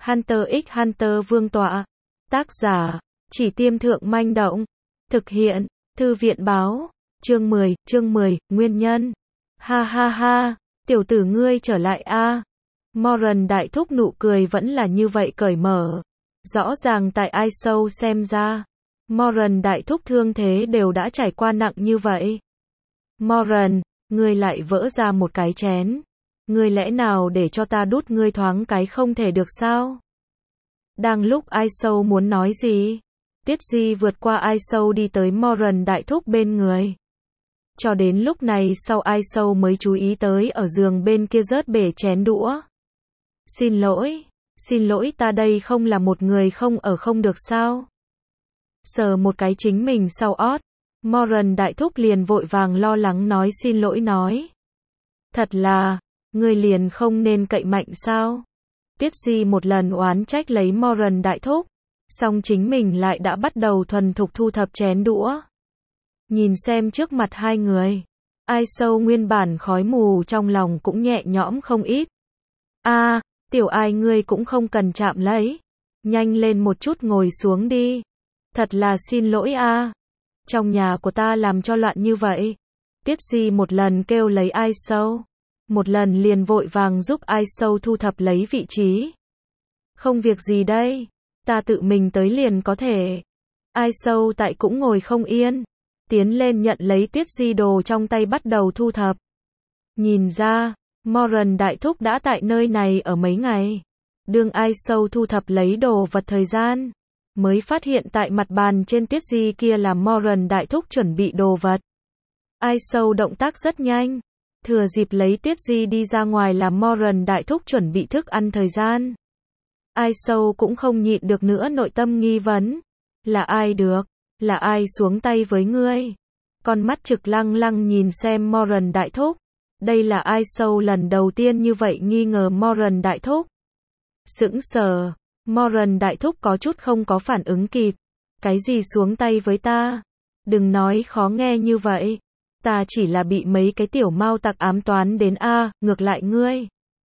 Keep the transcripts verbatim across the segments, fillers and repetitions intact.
Hunter x Hunter Vương tọa. Tác giả, Chỉ Tiêm Thượng Manh Động. Thực hiện, Thư viện báo. Chương mười, chương mười, nguyên nhân. Ha ha ha, tiểu tử ngươi trở lại a. Moran đại thúc nụ cười vẫn là như vậy cởi mở. Rõ ràng tại ai sâu xem ra, Moran đại thúc thương thế đều đã trải qua nặng như vậy. Moran, ngươi lại vỡ ra một cái chén. Ngươi lẽ nào để cho ta đút ngươi thoáng cái không thể được sao? Đang lúc ai sâu muốn nói gì, Tiết Di vượt qua ai sâu đi tới Moran đại thúc bên người. Cho đến lúc này sau ai sâu mới chú ý tới ở giường bên kia rớt bể chén đũa. Xin lỗi, xin lỗi ta đây không là một người không ở không được sao? Sờ một cái chính mình sau ót, Moran đại thúc liền vội vàng lo lắng nói xin lỗi nói. Thật là, ngươi liền không nên cậy mạnh sao? Tiết Di một lần oán trách lấy Moran đại thúc, song chính mình lại đã bắt đầu thuần thục thu thập chén đũa. Nhìn xem trước mặt hai người, ai sâu nguyên bản khói mù trong lòng cũng nhẹ nhõm không ít. A, à, tiểu ai ngươi cũng không cần chạm lấy, nhanh lên một chút ngồi xuống đi. Thật là xin lỗi a, à. Trong nhà của ta làm cho loạn như vậy. Tiết Di một lần kêu lấy ai sâu, một lần liền vội vàng giúp ai sâu thu thập lấy vị trí. Không việc gì đây, ta tự mình tới liền có thể. Ai sâu tại cũng ngồi không yên, tiến lên nhận lấy Tiết Di đồ trong tay bắt đầu thu thập. Nhìn ra, Moran đại thúc đã tại nơi này ở mấy ngày. Đương ai sâu thu thập lấy đồ vật thời gian, mới phát hiện tại mặt bàn trên Tiết Di kia là Moran đại thúc chuẩn bị đồ vật. Ai sâu động tác rất nhanh, thừa dịp lấy Tiết Di đi ra ngoài là Moran đại thúc chuẩn bị thức ăn thời gian. Ai sâu cũng không nhịn được nữa nội tâm nghi vấn. Là ai được? Là ai xuống tay với ngươi? Con mắt trực lăng lăng nhìn xem Moran đại thúc. Đây là ai sâu lần đầu tiên như vậy nghi ngờ Moran đại thúc. Sững sờ, Moran đại thúc có chút không có phản ứng kịp. Cái gì xuống tay với ta? Đừng nói khó nghe như vậy. Ta chỉ là bị mấy cái tiểu mao tặc ám toán đến a, à, ngược lại ngươi.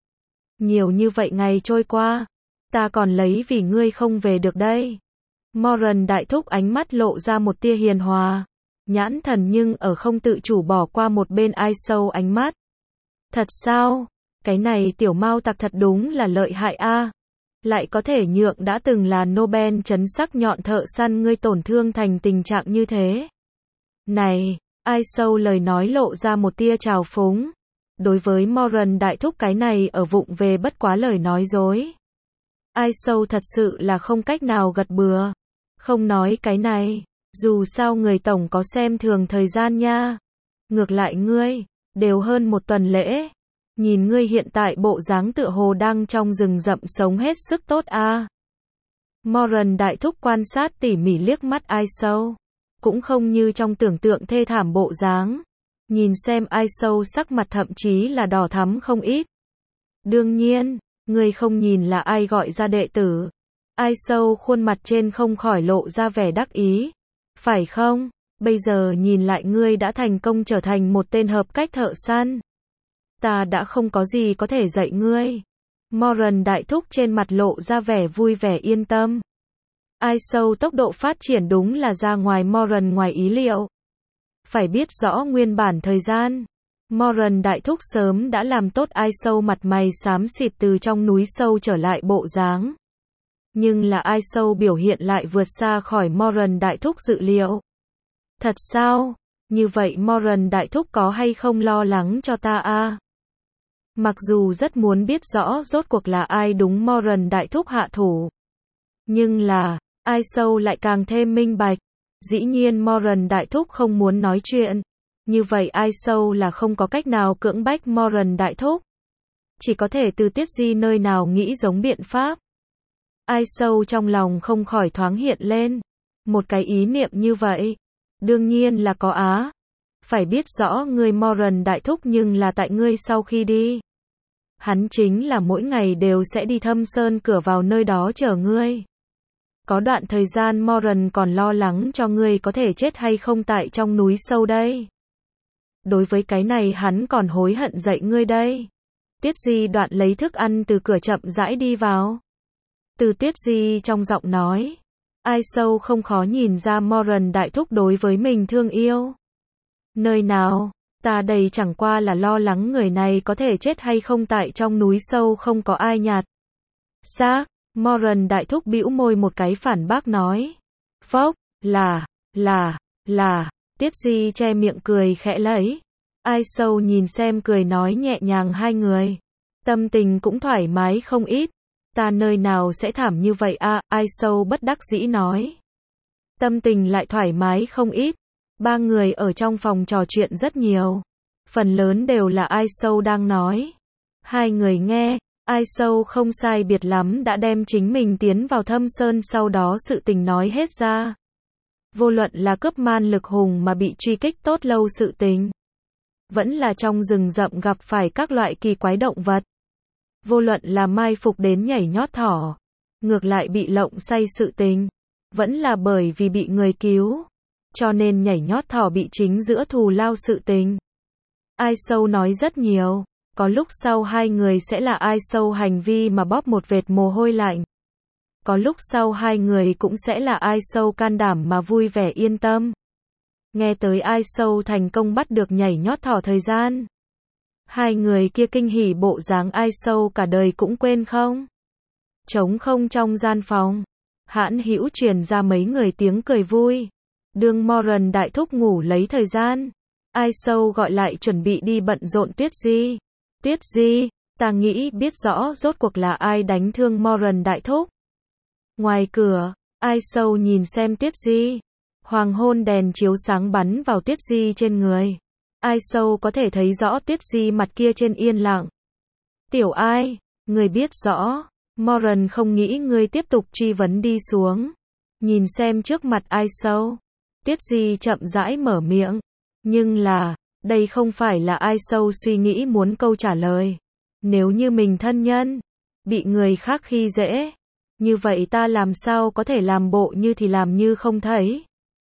Nhiều như vậy ngày trôi qua, ta còn lấy vì ngươi không về được đây. Moran đại thúc ánh mắt lộ ra một tia hiền hòa, nhãn thần nhưng ở không tự chủ bỏ qua một bên ai sâu ánh mắt. Thật sao? Cái này tiểu mao tặc thật đúng là lợi hại a, à. Lại có thể nhượng đã từng là Nobel chấn sắc nhọn thợ săn ngươi tổn thương thành tình trạng như thế. Này, ai sâu lời nói lộ ra một tia trào phúng. Đối với Moran đại thúc cái này ở vụng về bất quá lời nói dối. Ai sâu thật sự là không cách nào gật bừa. Không nói cái này, dù sao người tổng có xem thường thời gian nha. Ngược lại ngươi, đều hơn một tuần lễ. Nhìn ngươi hiện tại bộ dáng tựa hồ đang trong rừng rậm sống hết sức tốt a. À. Moran đại thúc quan sát tỉ mỉ liếc mắt ai sâu. Cũng không như trong tưởng tượng thê thảm bộ dáng. Nhìn xem ai sâu sắc mặt thậm chí là đỏ thắm không ít. Đương nhiên, ngươi không nhìn là ai gọi ra đệ tử. Ai sâu khuôn mặt trên không khỏi lộ ra vẻ đắc ý. Phải không? Bây giờ nhìn lại ngươi đã thành công trở thành một tên hợp cách thợ săn. Ta đã không có gì có thể dạy ngươi. Moran đại thúc trên mặt lộ ra vẻ vui vẻ yên tâm. Ai sâu tốc độ phát triển đúng là ra ngoài Moran ngoài ý liệu. Phải biết rõ nguyên bản thời gian, Moran đại thúc sớm đã làm tốt ai sâu mặt mày xám xịt từ trong núi sâu trở lại bộ dáng. Nhưng là ai sâu biểu hiện lại vượt xa khỏi Moran đại thúc dự liệu. Thật sao? Như vậy Moran đại thúc có hay không lo lắng cho ta a? À? Mặc dù rất muốn biết rõ rốt cuộc là ai đúng Moran đại thúc hạ thủ. Nhưng là, ai sâu lại càng thêm minh bạch. Dĩ nhiên Moran đại thúc không muốn nói chuyện. Như vậy ai sâu là không có cách nào cưỡng bách Moran đại thúc. Chỉ có thể từ Tiết Di nơi nào nghĩ giống biện pháp. Ai sâu trong lòng không khỏi thoáng hiện lên. Một cái ý niệm như vậy. Đương nhiên là có á. Phải biết rõ ngươi Moran đại thúc nhưng là tại ngươi sau khi đi. Hắn chính là mỗi ngày đều sẽ đi thâm sơn cửa vào nơi đó chờ ngươi. Có đoạn thời gian Moran còn lo lắng cho ngươi có thể chết hay không tại trong núi sâu đây. Đối với cái này hắn còn hối hận dạy ngươi đây. Tiết Di đoạn lấy thức ăn từ cửa chậm rãi đi vào. Từ Tuyết Di trong giọng nói. Ai sâu không khó nhìn ra Moran đại thúc đối với mình thương yêu. Nơi nào, ta đây chẳng qua là lo lắng người này có thể chết hay không tại trong núi sâu không có ai nhặt xác. Moran đại thúc bĩu môi một cái phản bác nói. Phốc, là, là, là, Tiết Di che miệng cười khẽ lấy. Ai sâu nhìn xem cười nói nhẹ nhàng hai người. Tâm tình cũng thoải mái không ít. Ta nơi nào sẽ thảm như vậy a, Ai sâu bất đắc dĩ nói. Tâm tình lại thoải mái không ít. Ba người ở trong phòng trò chuyện rất nhiều. Phần lớn đều là Ai sâu đang nói. Hai người nghe, Ai sâu không sai biệt lắm đã đem chính mình tiến vào thâm sơn sau đó sự tình nói hết ra. Vô luận là cướp man lực hùng mà bị truy kích tốt lâu sự tình. Vẫn là trong rừng rậm gặp phải các loại kỳ quái động vật. Vô luận là mai phục đến nhảy nhót thỏ. Ngược lại bị lộng say sự tình. Vẫn là bởi vì bị người cứu. Cho nên nhảy nhót thỏ bị chính giữa thù lao sự tình. Ai sâu nói rất nhiều. Có lúc sau hai người sẽ là Ai sâu hành vi mà bóp một vệt mồ hôi lạnh. Có lúc sau hai người cũng sẽ là Ai sâu can đảm mà vui vẻ yên tâm. Nghe tới Ai sâu thành công bắt được nhảy nhót thỏ thời gian. Hai người kia kinh hỉ bộ dáng Ai sâu cả đời cũng quên không. Trống không trong gian phòng. Hãn hữu truyền ra mấy người tiếng cười vui. Đương Moran đại thúc ngủ lấy thời gian. Ai sâu gọi lại chuẩn bị đi bận rộn Tuyết Di. Tuyết Di, ta nghĩ biết rõ rốt cuộc là ai đánh thương Moran đại thúc. Ngoài cửa, Ai sâu nhìn xem Tuyết Di. Hoàng hôn đèn chiếu sáng bắn vào Tuyết Di trên người. Ai sâu có thể thấy rõ Tuyết Di mặt kia trên yên lặng. Tiểu Ai, người biết rõ. Moran không nghĩ ngươi tiếp tục truy vấn đi xuống. Nhìn xem trước mặt Ai sâu. Tuyết Di chậm rãi mở miệng. Nhưng là, đây không phải là Ai sâu suy nghĩ muốn câu trả lời. Nếu như mình thân nhân, bị người khác khi dễ. Như vậy ta làm sao có thể làm bộ như thì làm như không thấy.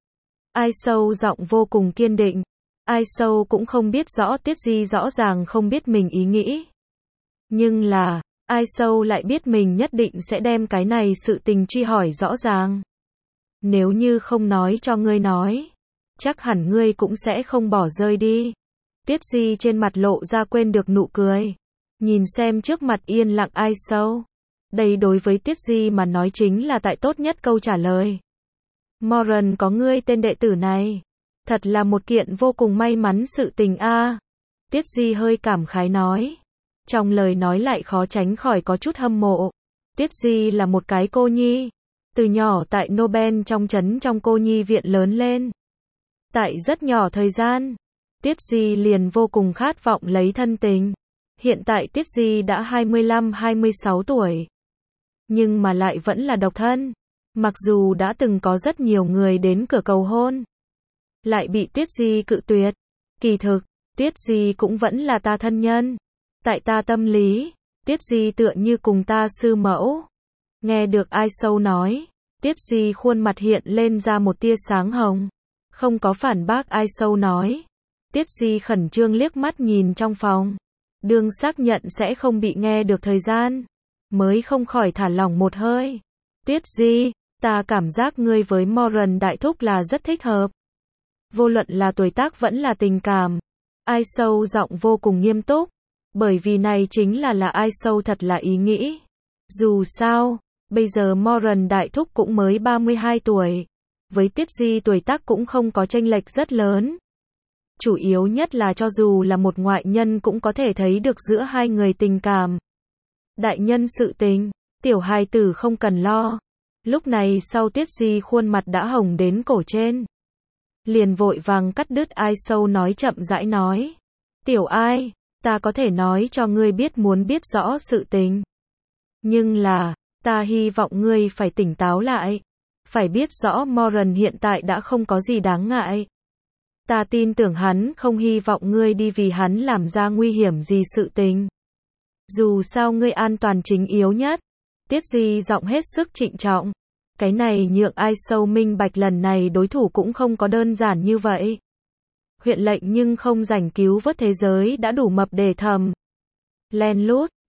Ai sâu giọng vô cùng kiên định. Ai sâu cũng không biết rõ Tiết Di rõ ràng không biết mình ý nghĩ. Nhưng là, Ai sâu lại biết mình nhất định sẽ đem cái này sự tình truy hỏi rõ ràng. Nếu như không nói cho ngươi nói, chắc hẳn ngươi cũng sẽ không bỏ rơi đi. Tiết Di trên mặt lộ ra quên được nụ cười. Nhìn xem trước mặt yên lặng Ai sâu. Đây đối với Tiết Di mà nói chính là tại tốt nhất câu trả lời. Moran có ngươi tên đệ tử này. Thật là một kiện vô cùng may mắn sự tình a. À. Tiết Di hơi cảm khái nói. Trong lời nói lại khó tránh khỏi có chút hâm mộ. Tiết Di là một cái cô nhi. Từ nhỏ tại Nobel trong trấn trong cô nhi viện lớn lên. Tại rất nhỏ thời gian, Tiết Di liền vô cùng khát vọng lấy thân tình. Hiện tại Tiết Di đã hai mươi lăm hai mươi sáu tuổi. Nhưng mà lại vẫn là độc thân. Mặc dù đã từng có rất nhiều người đến cửa cầu hôn. Lại bị Tiết Di cự tuyệt. Kỳ thực, Tiết Di cũng vẫn là ta thân nhân. Tại ta tâm lý, Tiết Di tựa như cùng ta sư mẫu. Nghe được Ai sâu nói, Tiết Di khuôn mặt hiện lên ra một tia sáng hồng. Không có phản bác Ai sâu nói. Tiết Di khẩn trương liếc mắt nhìn trong phòng. Đương xác nhận sẽ không bị nghe được thời gian. Mới không khỏi thả lỏng một hơi. Tiết Di, ta cảm giác ngươi với Moran đại thúc là rất thích hợp. Vô luận là tuổi tác vẫn là tình cảm. Ai sâu giọng vô cùng nghiêm túc. Bởi vì này chính là là Ai sâu thật là ý nghĩ. Dù sao, bây giờ Moran đại thúc cũng mới ba mươi hai tuổi. Với Tiết Di tuổi tác cũng không có chênh lệch rất lớn. Chủ yếu nhất là cho dù là một ngoại nhân cũng có thể thấy được giữa hai người tình cảm. Đại nhân sự tình, tiểu hài tử không cần lo. Lúc này sau Tiết Di khuôn mặt đã hồng đến cổ trên. Liền vội vàng cắt đứt Ai sâu nói chậm rãi nói. Tiểu Ai, ta có thể nói cho ngươi biết muốn biết rõ sự tình. Nhưng là, ta hy vọng ngươi phải tỉnh táo lại. Phải biết rõ Moran hiện tại đã không có gì đáng ngại. Ta tin tưởng hắn không hy vọng ngươi đi vì hắn làm ra nguy hiểm gì sự tình. Dù sao ngươi an toàn chính yếu nhất. Tiết Di giọng hết sức trịnh trọng. Cái này nhượng Ai sâu minh bạch lần này đối thủ cũng không có đơn giản như vậy. Huyện lệnh nhưng không rảnh cứu vớt thế giới đã đủ mập để thầm. Len lút,